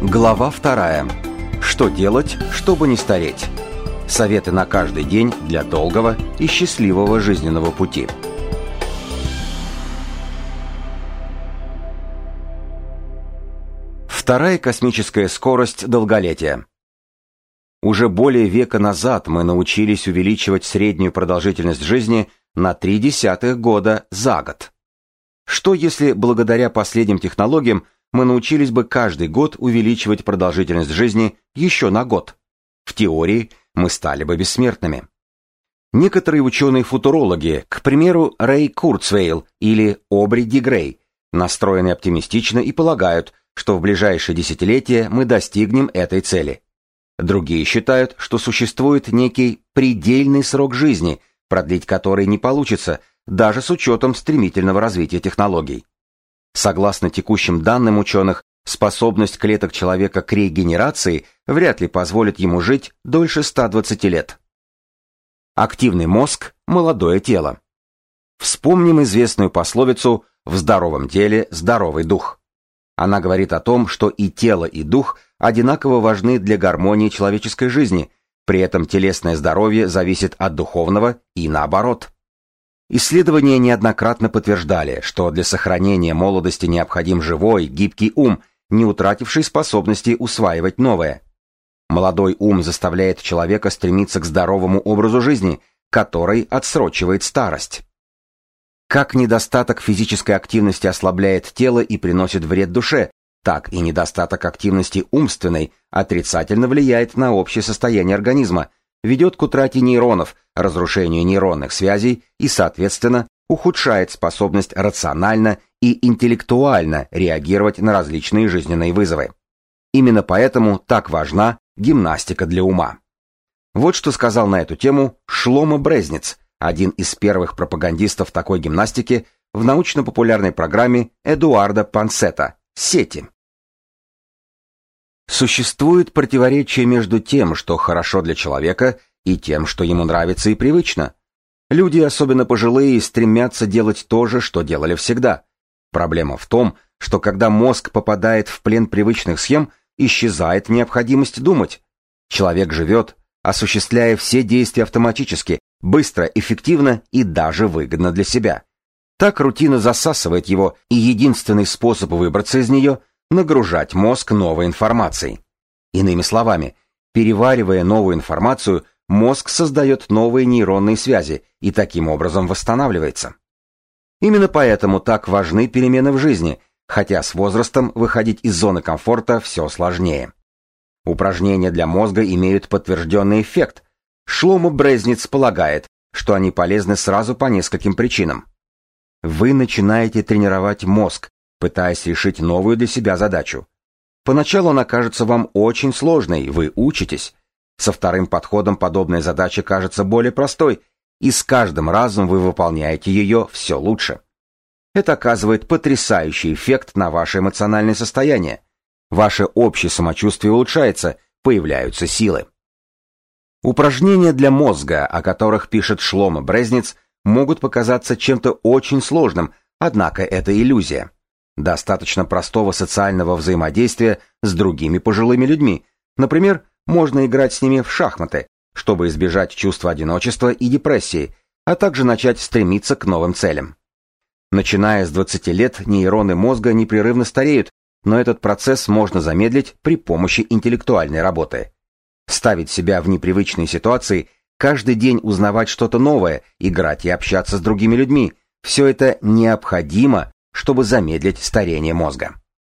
Глава 2. Что делать, чтобы не стареть? Советы на каждый день для долгого и счастливого жизненного пути. Вторая космическая скорость долголетия. Уже более века назад мы научились увеличивать среднюю продолжительность жизни на 0,3 года за год. Что если благодаря последним технологиям мы научились бы каждый год увеличивать продолжительность жизни еще на год? В теории мы стали бы бессмертными. Некоторые ученые-футурологи, к примеру, Рэй Курцвейл или Обри Ди Грей, настроены оптимистично и полагают, что в ближайшие десятилетия мы достигнем этой цели. Другие считают, что существует некий предельный срок жизни, продлить который не получится, даже с учетом стремительного развития технологий. Согласно текущим данным ученых, способность клеток человека к регенерации вряд ли позволит ему жить дольше 120 лет. Активный мозг – молодое тело. Вспомним известную пословицу «в здоровом теле здоровый дух». Она говорит о том, что и тело, и дух одинаково важны для гармонии человеческой жизни, при этом телесное здоровье зависит от духовного и наоборот. Исследования неоднократно подтверждали, что для сохранения молодости необходим живой, гибкий ум, не утративший способности усваивать новое. Молодой ум заставляет человека стремиться к здоровому образу жизни, который отсрочивает старость. Как недостаток физической активности ослабляет тело и приносит вред душе, так и недостаток активности умственной отрицательно влияет на общее состояние организма, ведет к утрате нейронов, разрушению нейронных связей и, соответственно, ухудшает способность рационально и интеллектуально реагировать на различные жизненные вызовы. Именно поэтому так важна гимнастика для ума. Вот что сказал на эту тему Шломо Брезниц, один из первых пропагандистов такой гимнастики в научно-популярной программе Эдуарда Пансета «Сети». Существует противоречие между тем, что хорошо для человека, и тем, что ему нравится и привычно. Люди, особенно пожилые, стремятся делать то же, что делали всегда. Проблема в том, что когда мозг попадает в плен привычных схем, исчезает необходимость думать. Человек живет, осуществляя все действия автоматически, быстро, эффективно и даже выгодно для себя. Так рутина засасывает его, и единственный способ выбраться из нее – нагружать мозг новой информацией. Иными словами, переваривая новую информацию, мозг создает новые нейронные связи и таким образом восстанавливается. Именно поэтому так важны перемены в жизни, хотя с возрастом выходить из зоны комфорта все сложнее. Упражнения для мозга имеют подтвержденный эффект. Шломо Брезниц полагает, что они полезны сразу по нескольким причинам. Вы начинаете тренировать мозг, пытаясь решить новую для себя задачу. Поначалу она кажется вам очень сложной, вы учитесь. Со вторым подходом подобная задача кажется более простой, и с каждым разом вы выполняете ее все лучше. Это оказывает потрясающий эффект на ваше эмоциональное состояние. Ваше общее самочувствие улучшается, появляются силы. Упражнения для мозга, о которых пишет Шломо Брезниц, могут показаться чем-то очень сложным, однако это иллюзия. Достаточно простого социального взаимодействия с другими пожилыми людьми. Например, можно играть с ними в шахматы, чтобы избежать чувства одиночества и депрессии, а также начать стремиться к новым целям. Начиная с 20 лет нейроны мозга непрерывно стареют, но этот процесс можно замедлить при помощи интеллектуальной работы. Ставить себя в непривычные ситуации, каждый день узнавать что-то новое, играть и общаться с другими людьми – все это необходимо, чтобы замедлить старение мозга.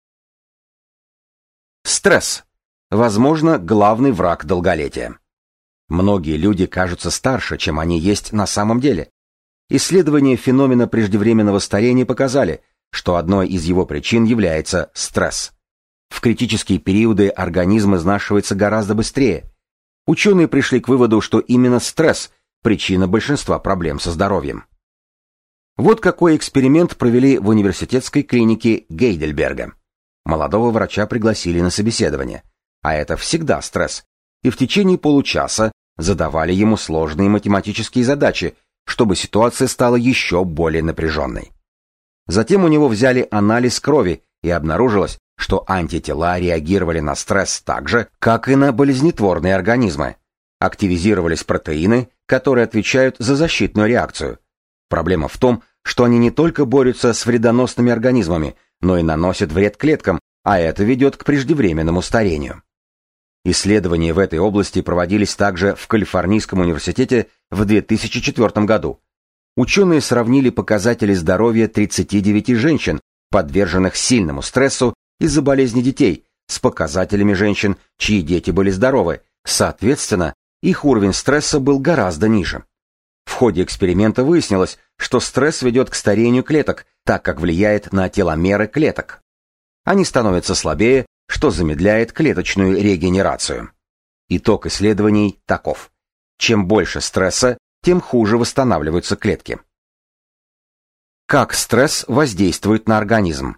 Стресс. Возможно, главный враг долголетия. Многие люди кажутся старше, чем они есть на самом деле. Исследования феномена преждевременного старения показали, что одной из его причин является стресс. В критические периоды организм изнашивается гораздо быстрее. Ученые пришли к выводу, что именно стресс – причина большинства проблем со здоровьем. Вот какой эксперимент провели в университетской клинике Гейдельберга. Молодого врача пригласили на собеседование, а это всегда стресс, и в течение получаса задавали ему сложные математические задачи, чтобы ситуация стала еще более напряженной. Затем у него взяли анализ крови, и обнаружилось, что антитела реагировали на стресс так же, как и на болезнетворные организмы. Активизировались протеины, которые отвечают за защитную реакцию. Проблема в том, что они не только борются с вредоносными организмами, но и наносят вред клеткам, а это ведет к преждевременному старению. Исследования в этой области проводились также в Калифорнийском университете в 2004 году. Ученые сравнили показатели здоровья 39 женщин, подверженных сильному стрессу из-за болезни детей, с показателями женщин, чьи дети были здоровы. Соответственно, их уровень стресса был гораздо ниже. В ходе эксперимента выяснилось, что стресс ведет к старению клеток, так как влияет на теломеры клеток. Они становятся слабее, что замедляет клеточную регенерацию. Итог исследований таков. Чем больше стресса, тем хуже восстанавливаются клетки. Как стресс воздействует на организм?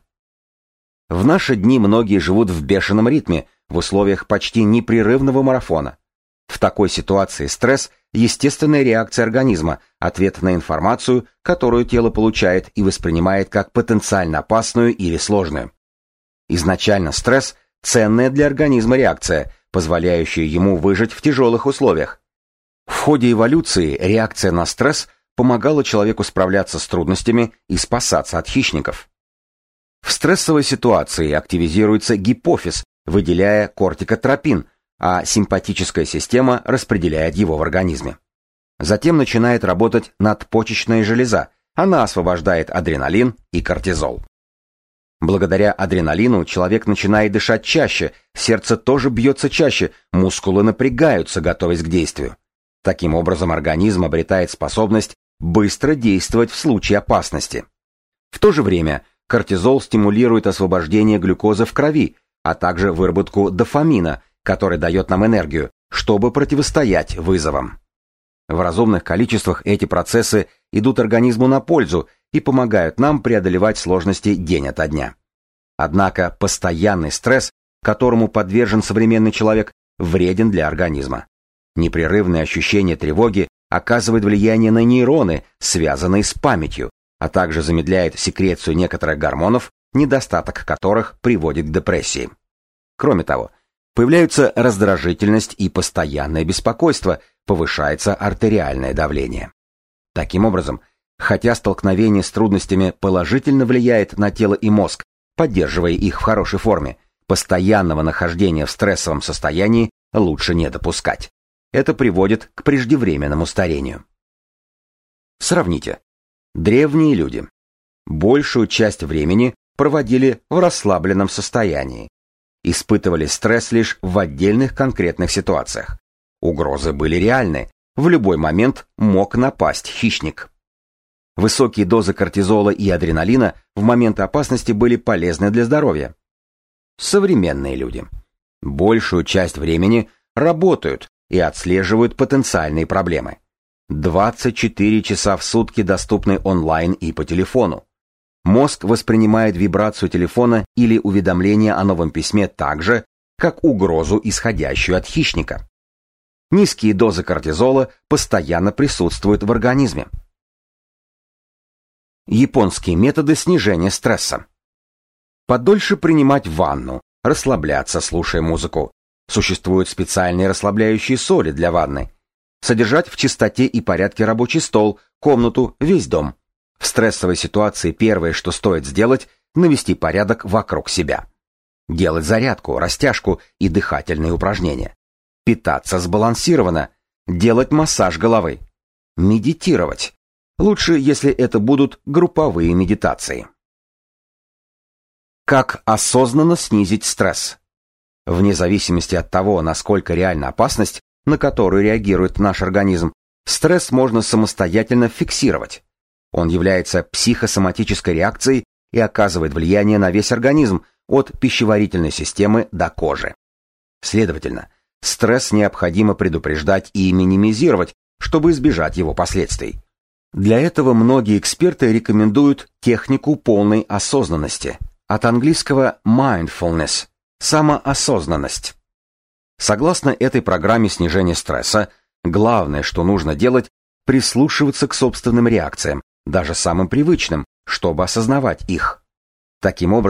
В наши дни многие живут в бешеном ритме, в условиях почти непрерывного марафона. В такой ситуации стресс – естественная реакция организма, ответ на информацию, которую тело получает и воспринимает как потенциально опасную или сложную. Изначально стресс – ценная для организма реакция, позволяющая ему выжить в тяжелых условиях. В ходе эволюции реакция на стресс помогала человеку справляться с трудностями и спасаться от хищников. В стрессовой ситуации активизируется гипофиз, выделяя кортикотропин, а симпатическая система распределяет его в организме. Затем начинает работать надпочечная железа, она освобождает адреналин и кортизол. Благодаря адреналину человек начинает дышать чаще, сердце тоже бьется чаще, мускулы напрягаются, готовясь к действию. Таким образом, организм обретает способность быстро действовать в случае опасности. В то же время кортизол стимулирует освобождение глюкозы в крови, а также выработку дофамина, который дает нам энергию, чтобы противостоять вызовам. В разумных количествах эти процессы идут организму на пользу и помогают нам преодолевать сложности день ото дня. Однако постоянный стресс, которому подвержен современный человек, вреден для организма. Непрерывное ощущение тревоги оказывает влияние на нейроны, связанные с памятью, а также замедляет секрецию некоторых гормонов, недостаток которых приводит к депрессии. Кроме того, появляются раздражительность и постоянное беспокойство, повышается артериальное давление. Таким образом, хотя столкновение с трудностями положительно влияет на тело и мозг, поддерживая их в хорошей форме, постоянного нахождения в стрессовом состоянии лучше не допускать. Это приводит к преждевременному старению. Сравните. Древние люди большую часть времени проводили в расслабленном состоянии, испытывали стресс лишь в отдельных конкретных ситуациях. Угрозы были реальны, в любой момент мог напасть хищник. Высокие дозы кортизола и адреналина в моменты опасности были полезны для здоровья. Современные люди большую часть времени работают и отслеживают потенциальные проблемы. 24 часа в сутки доступны онлайн и по телефону. Мозг воспринимает вибрацию телефона или уведомление о новом письме так же, как угрозу, исходящую от хищника. Низкие дозы кортизола постоянно присутствуют в организме. Японские методы снижения стресса. Подольше принимать ванну, расслабляться, слушая музыку. Существуют специальные расслабляющие соли для ванны. Содержать в чистоте и порядке рабочий стол, комнату, весь дом. В стрессовой ситуации первое, что стоит сделать, навести порядок вокруг себя. Делать зарядку, растяжку и дыхательные упражнения. Питаться сбалансированно. Делать массаж головы. Медитировать. Лучше, если это будут групповые медитации. Как осознанно снизить стресс? Вне зависимости от того, насколько реальна опасность, на которую реагирует наш организм, стресс можно самостоятельно фиксировать. Он является психосоматической реакцией и оказывает влияние на весь организм, от пищеварительной системы до кожи. Следовательно, стресс необходимо предупреждать и минимизировать, чтобы избежать его последствий. Для этого многие эксперты рекомендуют технику полной осознанности, от английского mindfulness – самоосознанность. Согласно этой программе снижения стресса, главное, что нужно делать, прислушиваться к собственным реакциям, даже самым привычным, чтобы осознавать их. Таким образом,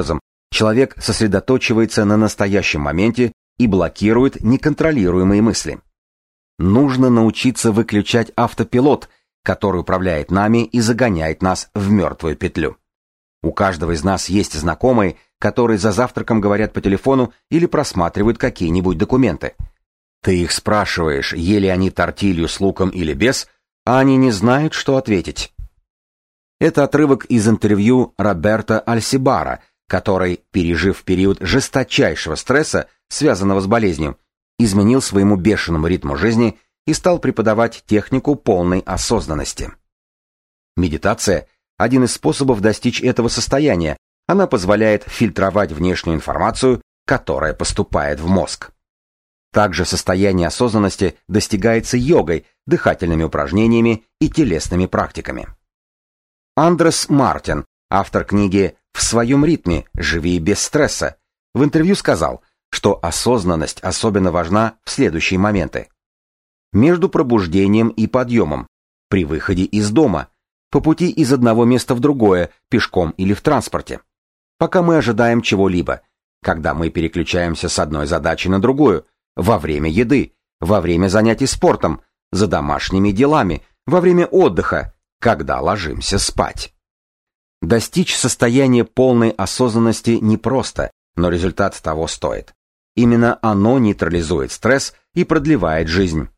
Человек сосредоточивается на настоящем моменте и блокирует неконтролируемые мысли. Нужно научиться выключать автопилот, который управляет нами и загоняет нас в мертвую петлю. У каждого из нас есть знакомые, которые за завтраком говорят по телефону или просматривают какие-нибудь документы. Ты их спрашиваешь, ели они тортилью с луком или без, а они не знают, что ответить. Это отрывок из интервью Роберто Альсибара, который, пережив период жесточайшего стресса, связанного с болезнью, изменил своему бешеному ритму жизни и стал преподавать технику полной осознанности. Медитация – один из способов достичь этого состояния. Она позволяет фильтровать внешнюю информацию, которая поступает в мозг. Также состояние осознанности достигается йогой, дыхательными упражнениями и телесными практиками. Андрес Мартин, автор книги «В своем ритме. Живи без стресса», в интервью сказал, что осознанность особенно важна в следующие моменты. Между пробуждением и подъемом, при выходе из дома, по пути из одного места в другое, пешком или в транспорте, пока мы ожидаем чего-либо, когда мы переключаемся с одной задачи на другую, во время еды, во время занятий спортом, за домашними делами, во время отдыха, когда ложимся спать. Достичь состояния полной осознанности непросто, но результат того стоит. Именно оно нейтрализует стресс и продлевает жизнь.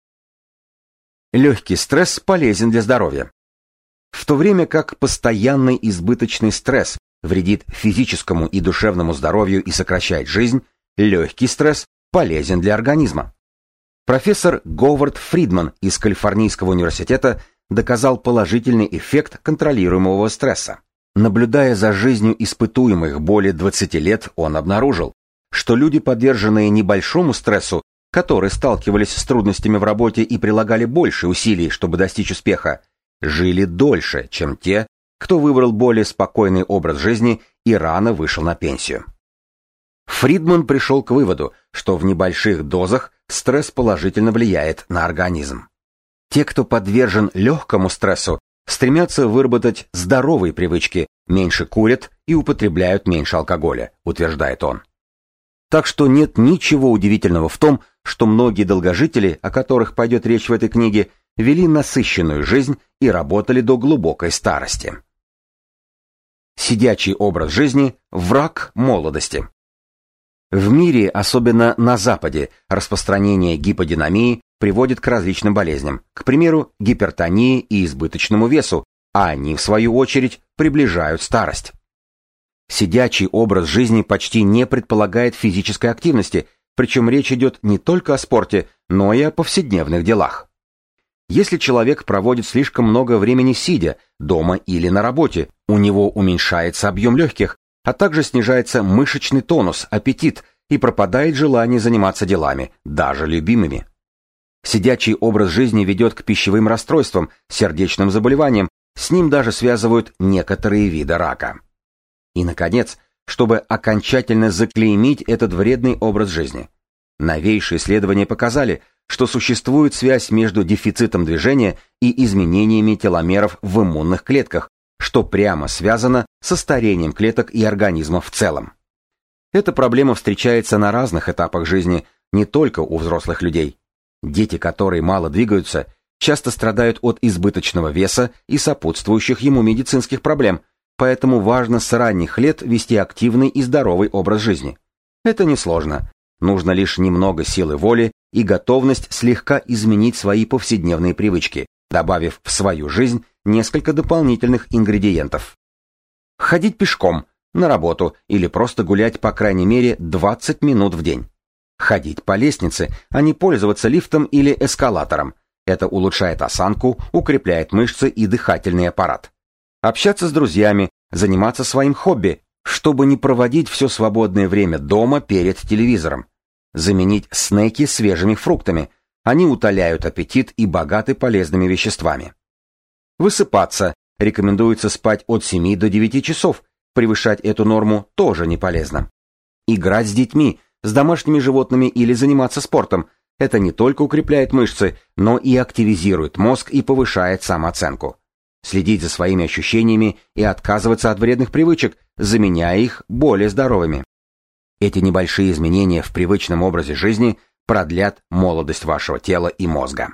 Легкий стресс полезен для здоровья. В то время как постоянный избыточный стресс вредит физическому и душевному здоровью и сокращает жизнь, легкий стресс полезен для организма. Профессор Говард Фридман из Калифорнийского университета доказал положительный эффект контролируемого стресса. Наблюдая за жизнью испытуемых более 20 лет, он обнаружил, что люди, подверженные небольшому стрессу, которые сталкивались с трудностями в работе и прилагали больше усилий, чтобы достичь успеха, жили дольше, чем те, кто выбрал более спокойный образ жизни и рано вышел на пенсию. Фридман пришел к выводу, что в небольших дозах стресс положительно влияет на организм. Те, кто подвержен легкому стрессу, стремятся выработать здоровые привычки, меньше курят и употребляют меньше алкоголя, утверждает он. Так что нет ничего удивительного в том, что многие долгожители, о которых пойдет речь в этой книге, вели насыщенную жизнь и работали до глубокой старости. Сидячий образ жизни – враг молодости. В мире, особенно на Западе, распространение гиподинамии приводит к различным болезням, к примеру, гипертонии и избыточному весу, а они, в свою очередь, приближают старость. Сидячий образ жизни почти не предполагает физической активности, причем речь идет не только о спорте, но и о повседневных делах. Если человек проводит слишком много времени сидя, дома или на работе, у него уменьшается объем легких, а также снижается мышечный тонус, аппетит и пропадает желание заниматься делами, даже любимыми. Сидячий образ жизни ведет к пищевым расстройствам, сердечным заболеваниям, с ним даже связывают некоторые виды рака. И, наконец, чтобы окончательно заклеймить этот вредный образ жизни. Новейшие исследования показали, что существует связь между дефицитом движения и изменениями теломеров в иммунных клетках, что прямо связано со старением клеток и организма в целом. Эта проблема встречается на разных этапах жизни, не только у взрослых людей. Дети, которые мало двигаются, часто страдают от избыточного веса и сопутствующих ему медицинских проблем, поэтому важно с ранних лет вести активный и здоровый образ жизни. Это несложно. Нужно лишь немного силы воли и готовность слегка изменить свои повседневные привычки, добавив в свою жизнь несколько дополнительных ингредиентов. Ходить пешком, на работу или просто гулять по крайней мере 20 минут в день. Ходить по лестнице, а не пользоваться лифтом или эскалатором. Это улучшает осанку, укрепляет мышцы и дыхательный аппарат. Общаться с друзьями, заниматься своим хобби, чтобы не проводить все свободное время дома перед телевизором. Заменить снеки свежими фруктами. Они утоляют аппетит и богаты полезными веществами. Высыпаться. Рекомендуется спать от 7 до 9 часов. Превышать эту норму тоже не полезно. Играть с детьми, с домашними животными или заниматься спортом. Это не только укрепляет мышцы, но и активизирует мозг и повышает самооценку. следить за своими ощущениями и отказываться от вредных привычек, заменяя их более здоровыми. Эти небольшие изменения в привычном образе жизни продлят молодость вашего тела и мозга.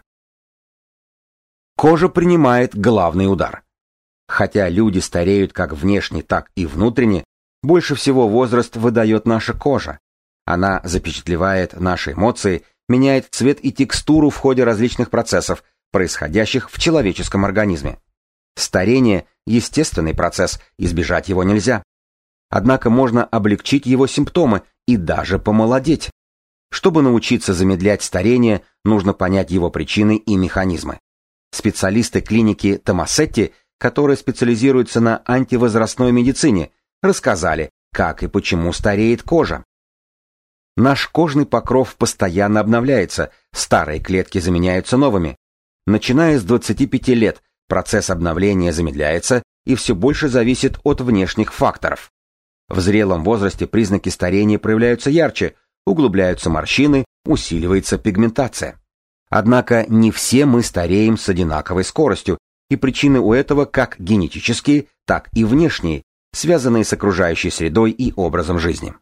Кожа принимает главный удар. Хотя люди стареют как внешне, так и внутренне, больше всего возраст выдает наша кожа. Она запечатлевает наши эмоции, меняет цвет и текстуру в ходе различных процессов, происходящих в человеческом организме. Старение – естественный процесс, избежать его нельзя. Однако можно облегчить его симптомы и даже помолодеть. Чтобы научиться замедлять старение, нужно понять его причины и механизмы. Специалисты клиники Томасетти, которые специализируются на антивозрастной медицине, рассказали, как и почему стареет кожа. Наш кожный покров постоянно обновляется, старые клетки заменяются новыми. Начиная с 25 лет процесс обновления замедляется и все больше зависит от внешних факторов. В зрелом возрасте признаки старения проявляются ярче, углубляются морщины, усиливается пигментация. Однако не все мы стареем с одинаковой скоростью, и причины у этого как генетические, так и внешние, связанные с окружающей средой и образом жизни.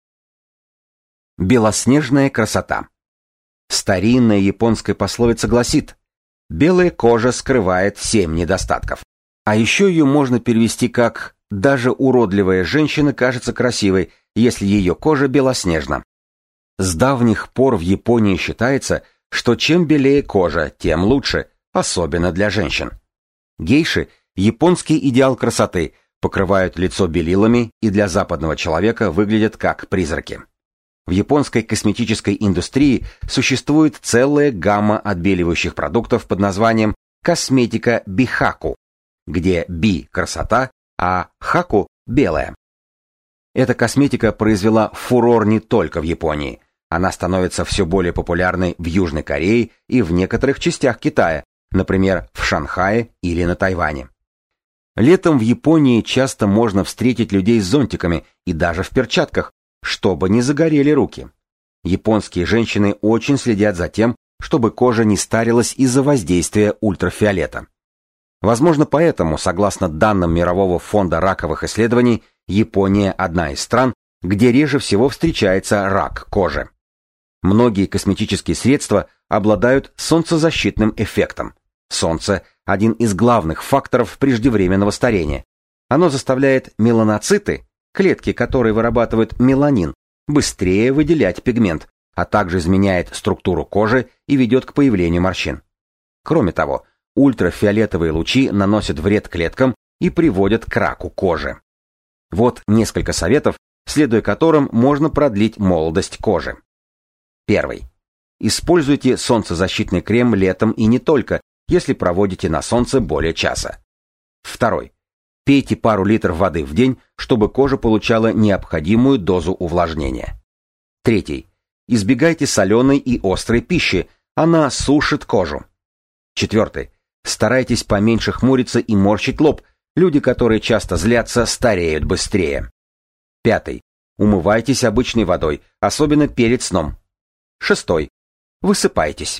Белоснежная красота. Старинная японская пословица гласит: «Белая кожа скрывает 7 недостатков». А еще ее можно перевести как «даже уродливая женщина кажется красивой, если ее кожа белоснежна». С давних пор в Японии считается, что чем белее кожа, тем лучше, особенно для женщин. Гейши, японский идеал красоты, покрывают лицо белилами и для западного человека выглядят как призраки. В японской косметической индустрии существует целая гамма отбеливающих продуктов под названием косметика бихаку, где би – красота, а хаку – белая. Эта косметика произвела фурор не только в Японии. Она становится все более популярной в Южной Корее и в некоторых частях Китая, например, в Шанхае или на Тайване. Летом в Японии часто можно встретить людей с зонтиками и даже в перчатках, чтобы не загорели руки. Японские женщины очень следят за тем, чтобы кожа не старилась из-за воздействия ультрафиолета. Возможно, поэтому, согласно данным Мирового фонда раковых исследований, Япония одна из стран, где реже всего встречается рак кожи. Многие косметические средства обладают солнцезащитным эффектом. Солнце – один из главных факторов преждевременного старения. Оно заставляет меланоциты, клетки, которые вырабатывают меланин, быстрее выделять пигмент, а также изменяет структуру кожи и ведет к появлению морщин. Кроме того, ультрафиолетовые лучи наносят вред клеткам и приводят к раку кожи. Вот несколько советов, следуя которым можно продлить молодость кожи. Первый. Используйте солнцезащитный крем летом и не только, если проводите на солнце более часа. Второй. Пейте пару литров воды в день, чтобы кожа получала необходимую дозу увлажнения. Третий. Избегайте соленой и острой пищи, она сушит кожу. Четвертый. Старайтесь поменьше хмуриться и морщить лоб, люди, которые часто злятся, стареют быстрее. Пятый. Умывайтесь обычной водой, особенно перед сном. Шестой. Высыпайтесь.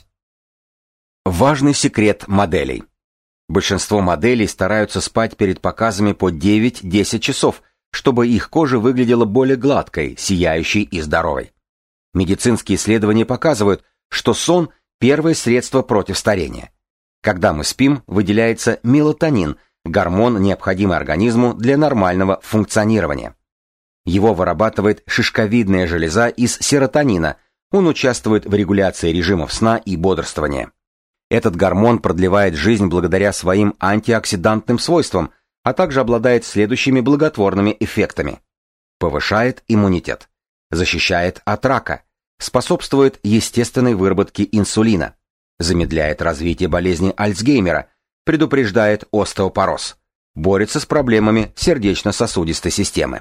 Важный секрет моделей. Большинство моделей стараются спать перед показами по 9-10 часов, чтобы их кожа выглядела более гладкой, сияющей и здоровой. Медицинские исследования показывают, что сон – первое средство против старения. Когда мы спим, выделяется мелатонин, гормон, необходимый организму для нормального функционирования. Его вырабатывает шишковидная железа из серотонина, он участвует в регуляции режимов сна и бодрствования. Этот гормон продлевает жизнь благодаря своим антиоксидантным свойствам, а также обладает следующими благотворными эффектами. Повышает иммунитет, защищает от рака, способствует естественной выработке инсулина, замедляет развитие болезни Альцгеймера, предупреждает остеопороз, борется с проблемами сердечно-сосудистой системы.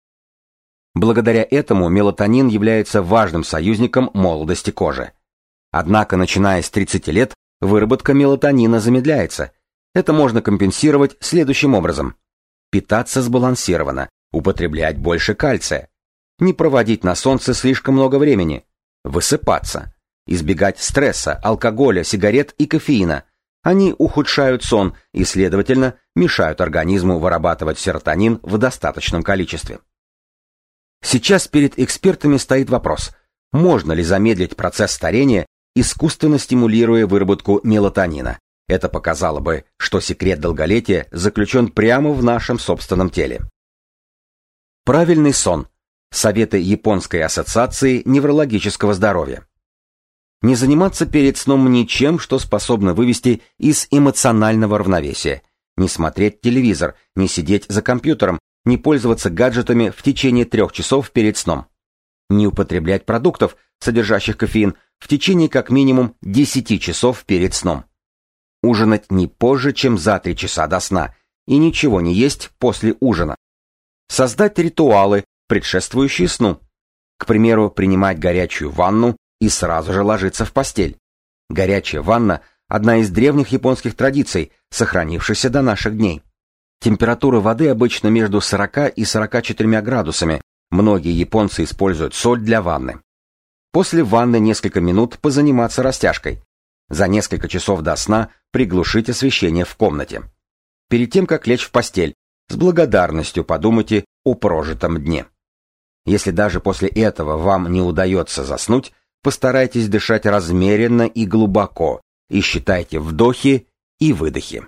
Благодаря этому мелатонин является важным союзником молодости кожи. Однако, начиная с 30 лет, выработка мелатонина замедляется. Это можно компенсировать следующим образом. Питаться сбалансированно, употреблять больше кальция, не проводить на солнце слишком много времени, высыпаться, избегать стресса, алкоголя, сигарет и кофеина, Они ухудшают сон и, следовательно, мешают организму вырабатывать серотонин в достаточном количестве. Сейчас перед экспертами стоит вопрос, можно ли замедлить процесс старения, искусственно стимулируя выработку мелатонина. Это показало бы, что секрет долголетия заключен прямо в нашем собственном теле. Правильный сон. Советы Японской ассоциации неврологического здоровья. Не заниматься перед сном ничем, что способно вывести из эмоционального равновесия. Не смотреть телевизор, не сидеть за компьютером, не пользоваться гаджетами в течение 3 часов перед сном. Не употреблять продуктов, содержащих кофеин, в течение как минимум 10 часов перед сном. Ужинать не позже, чем за 3 часа до сна, и ничего не есть после ужина. Создать ритуалы, предшествующие сну. К примеру, принимать горячую ванну и сразу же ложиться в постель. Горячая ванна – одна из древних японских традиций, сохранившихся до наших дней. Температура воды обычно между 40 и 44 градусами. Многие японцы используют соль для ванны. После ванны несколько минут позаниматься растяжкой. За несколько часов до сна приглушить освещение в комнате. Перед тем, как лечь в постель, с благодарностью подумайте о прожитом дне. Если даже после этого вам не удается заснуть, постарайтесь дышать размеренно и глубоко и считайте вдохи и выдохи.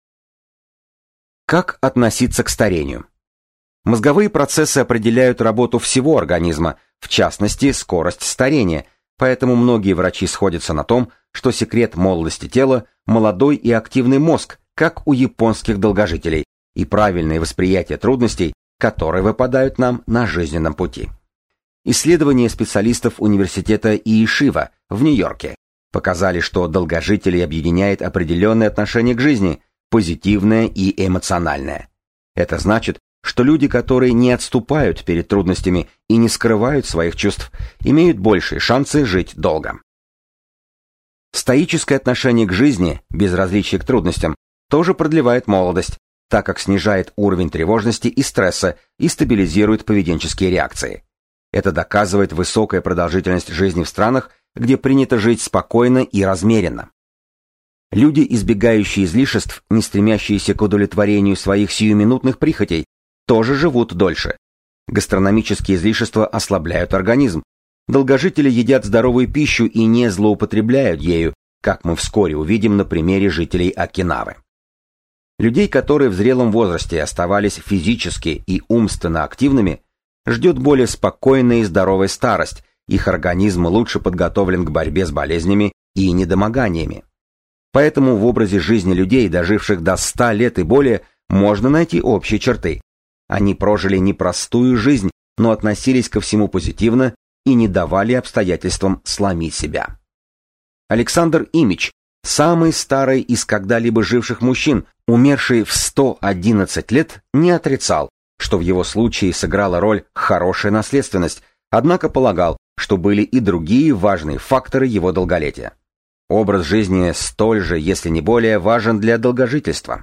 Как относиться к старению? Мозговые процессы определяют работу всего организма, в частности, скорость старения, поэтому многие врачи сходятся на том, что секрет молодости тела – молодой и активный мозг, как у японских долгожителей, и правильное восприятие трудностей, которые выпадают нам на жизненном пути. Исследования специалистов университета Иешива в Нью-Йорке показали, что долгожителей объединяет определенное отношение к жизни, позитивное и эмоциональное. Это значит, что люди, которые не отступают перед трудностями и не скрывают своих чувств, имеют большие шансы жить долго. Стоическое отношение к жизни, безразличие к трудностям, тоже продлевает молодость, так как снижает уровень тревожности и стресса и стабилизирует поведенческие реакции. Это доказывает высокая продолжительность жизни в странах, где принято жить спокойно и размеренно. Люди, избегающие излишеств, не стремящиеся к удовлетворению своих сиюминутных прихотей, тоже живут дольше. Гастрономические излишества ослабляют организм. Долгожители едят здоровую пищу и не злоупотребляют ею, как мы вскоре увидим на примере жителей Окинавы. Людей, которые в зрелом возрасте оставались физически и умственно активными, ждет более спокойная и здоровая старость, их организм лучше подготовлен к борьбе с болезнями и недомоганиями. Поэтому в образе жизни людей, доживших до 100 лет и более, можно найти общие черты. Они прожили непростую жизнь, но относились ко всему позитивно и не давали обстоятельствам сломить себя. Александр Имидж, самый старый из когда-либо живших мужчин, умерший в 111 лет, не отрицал, что в его случае сыграла роль хорошая наследственность, однако полагал, что были и другие важные факторы его долголетия. Образ жизни столь же, если не более, важен для долгожительства.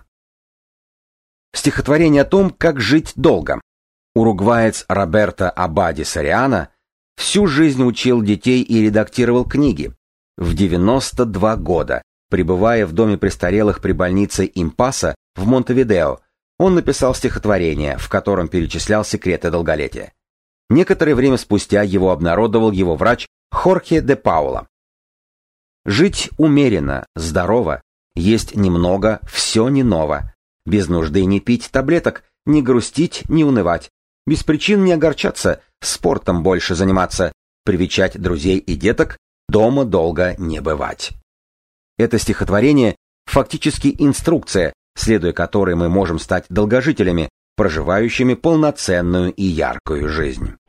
Стихотворение о том, как жить долго. Уругваец Роберто Абади Сориано всю жизнь учил детей и редактировал книги. В 92 года, пребывая в доме престарелых при больнице Импаса в Монтевидео, он написал стихотворение, в котором перечислял секреты долголетия. Некоторое время спустя его обнародовал его врач Хорхе де Паула. Жить умеренно, здорово, есть немного, все не ново. Без нужды не пить таблеток, не грустить, не унывать. Без причин не огорчаться, спортом больше заниматься, привечать друзей и деток, дома долго не бывать. Это стихотворение фактически инструкция, следуя которой мы можем стать долгожителями, проживающими полноценную и яркую жизнь.